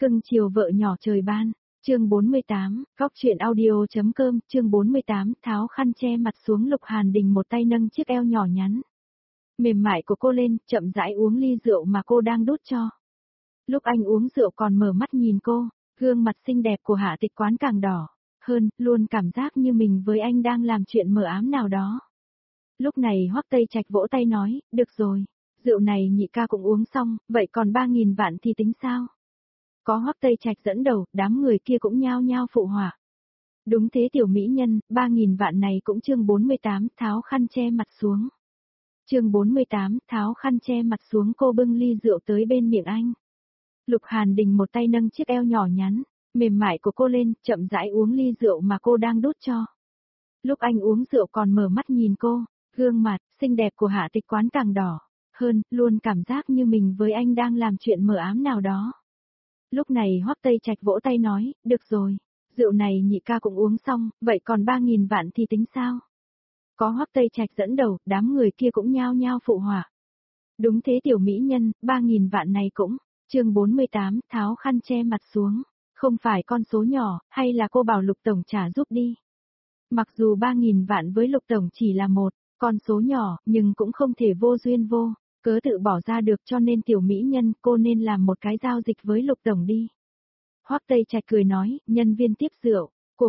Cưng chiều vợ nhỏ trời ban, chương 48, góc chuyện audio.com, chương 48, tháo khăn che mặt xuống. Lục Hàn Đình một tay nâng chiếc eo nhỏ nhắn mềm mại của cô lên, chậm rãi uống ly rượu mà cô đang đút cho. Lúc anh uống rượu còn mở mắt nhìn cô, gương mặt xinh đẹp của Hạ Tịch Quán càng đỏ hơn, luôn cảm giác như mình với anh đang làm chuyện mờ ám nào đó. Lúc này Hoắc Tây Trạch vỗ tay nói, được rồi, rượu này nhị ca cũng uống xong, vậy còn 3.000 vạn thì tính sao? Có Hoắc Tây Trạch dẫn đầu, đám người kia cũng nhao nhao phụ họa. Đúng thế tiểu mỹ nhân, 3.000 vạn này cũng. Chương 48, tháo khăn che mặt xuống. Chương 48, tháo khăn che mặt xuống. Cô bưng ly rượu tới bên miệng anh. Lục Hàn Đình một tay nâng chiếc eo nhỏ nhắn mềm mại của cô lên, chậm rãi uống ly rượu mà cô đang đút cho. Lúc anh uống rượu còn mở mắt nhìn cô, gương mặt xinh đẹp của Hạ Tịch Quán càng đỏ hơn, luôn cảm giác như mình với anh đang làm chuyện mờ ám nào đó. Lúc này Hoắc Tây Trạch vỗ tay nói, được rồi, rượu này nhị ca cũng uống xong, vậy còn 3.000 vạn thì tính sao? Có Hoắc Tây Trạch dẫn đầu, đám người kia cũng nhao nhao phụ họa. Đúng thế tiểu mỹ nhân, 3.000 vạn này cũng. Chương 48, tháo khăn che mặt xuống. Không phải con số nhỏ, hay là cô bảo Lục Tổng trả giúp đi? Mặc dù 3.000 vạn với Lục Tổng chỉ là một con số nhỏ, nhưng cũng không thể vô duyên vô cớ tự bỏ ra được, cho nên tiểu mỹ nhân cô nên làm một cái giao dịch với Lục Tổng đi. Hoắc Tây Trạch cười nói, nhân viên tiếp rượu của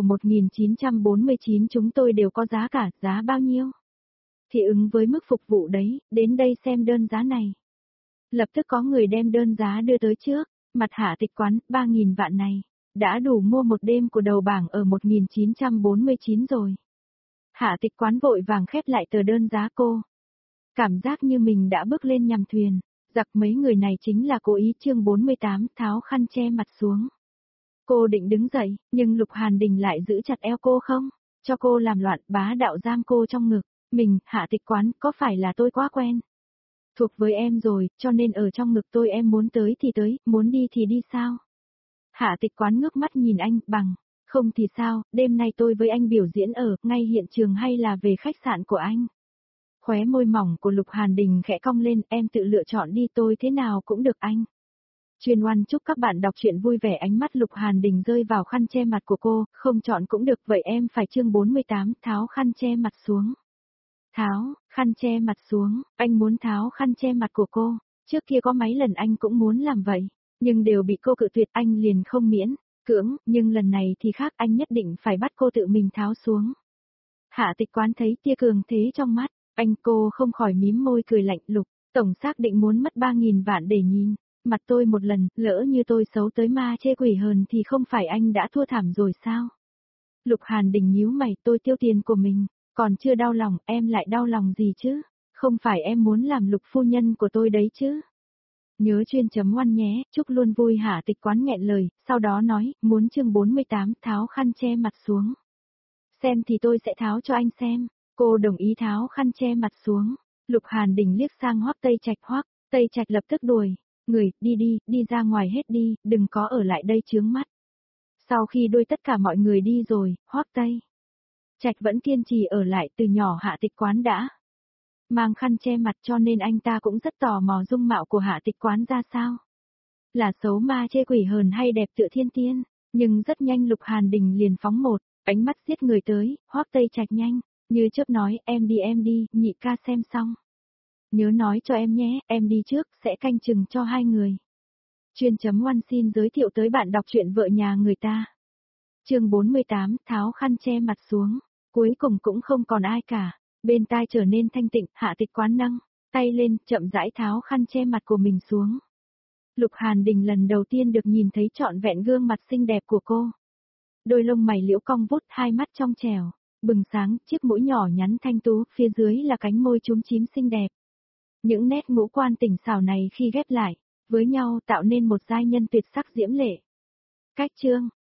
1949 chúng tôi đều có giá cả, giá bao nhiêu? Thì ứng với mức phục vụ đấy, đến đây xem đơn giá này. Lập tức có người đem đơn giá đưa tới trước, mặt Hạ Tịch Quán, 3.000 vạn này, đã đủ mua một đêm của đầu bảng ở 1949 rồi. Hạ Tịch Quán vội vàng khép lại tờ đơn giá cô. Cảm giác như mình đã bước lên nhằm thuyền, giặc mấy người này chính là cố ý. Chương 48, tháo khăn che mặt xuống. Cô định đứng dậy, nhưng Lục Hàn Đình lại giữ chặt eo cô không, cho cô làm loạn, bá đạo giam cô trong ngực. Mình, Hạ Tịch Quán, có phải là tôi quá quen thuộc với em rồi, cho nên ở trong ngực tôi em muốn tới thì tới, muốn đi thì đi sao? Hạ Tịch Quán ngước mắt nhìn anh, bằng, không thì sao, đêm nay tôi với anh biểu diễn ở ngay hiện trường hay là về khách sạn của anh? Khóe môi mỏng của Lục Hàn Đình khẽ cong lên, em tự lựa chọn đi, tôi thế nào cũng được anh. Chuyên Oan chúc các bạn đọc truyện vui vẻ. Ánh mắt Lục Hàn Đình rơi vào khăn che mặt của cô, không chọn cũng được, vậy em phải. Chương 48, tháo khăn che mặt xuống. Tháo khăn che mặt xuống, anh muốn tháo khăn che mặt của cô. Trước kia có mấy lần anh cũng muốn làm vậy, nhưng đều bị cô cự tuyệt, anh liền không miễn cưỡng, nhưng lần này thì khác, anh nhất định phải bắt cô tự mình tháo xuống. Hạ Tịch Quán thấy tia cường thế trong mắt anh, cô không khỏi mím môi cười lạnh. Lục Tổng xác định muốn mất 3.000 vạn để nhìn mặt tôi một lần, lỡ như tôi xấu tới ma chê quỷ hờn thì không phải anh đã thua thảm rồi sao? Lục Hàn Đình nhíu mày, tôi tiêu tiền của mình, còn chưa đau lòng, em lại đau lòng gì chứ? Không phải em muốn làm Lục phu nhân của tôi đấy chứ? Nhớ chuyên.oan nhé, chúc luôn vui. Hạ Tịch Quán nghẹn lời, sau đó nói, muốn. Chương 48, tháo khăn che mặt xuống. Xem thì tôi sẽ tháo cho anh xem. Cô đồng ý tháo khăn che mặt xuống. Lục Hàn Đình liếc sang Hoắc Tây Trạch. Hoắc Tây Trạch lập tức đuổi người, đi ra ngoài hết đi, đừng có ở lại đây chướng mắt. Sau khi đuổi tất cả mọi người đi rồi, Hoắc Tây Trạch vẫn kiên trì ở lại. Từ nhỏ Hạ Tịch Quán đã mang khăn che mặt, cho nên anh ta cũng rất tò mò dung mạo của Hạ Tịch Quán ra sao. Là xấu ma chê quỷ hờn hay đẹp tựa thiên tiên, nhưng rất nhanh Lục Hàn Đình liền phóng một ánh mắt giết người tới. Hoắc Tây Trạch nhanh như chớp nói, em đi, nhị ca xem xong nhớ nói cho em nhé, em đi trước, sẽ canh chừng cho hai người. Chuyên.oan xin giới thiệu tới bạn đọc truyện vợ nhà người ta. Chương 48, tháo khăn che mặt xuống. Cuối cùng cũng không còn ai cả. Bên tai trở nên thanh tịnh, Hạ Tịch Quán nâng tay lên, chậm rãi tháo khăn che mặt của mình xuống. Lục Hàn Đình lần đầu tiên được nhìn thấy trọn vẹn gương mặt xinh đẹp của cô. Đôi lông mày liễu cong vút, hai mắt trong trẻo bừng sáng, chiếc mũi nhỏ nhắn thanh tú, phía dưới là cánh môi chúm chím xinh đẹp. Những nét ngũ quan tỉnh xảo này khi ghép lại với nhau tạo nên một giai nhân tuyệt sắc diễm lệ. Cách chương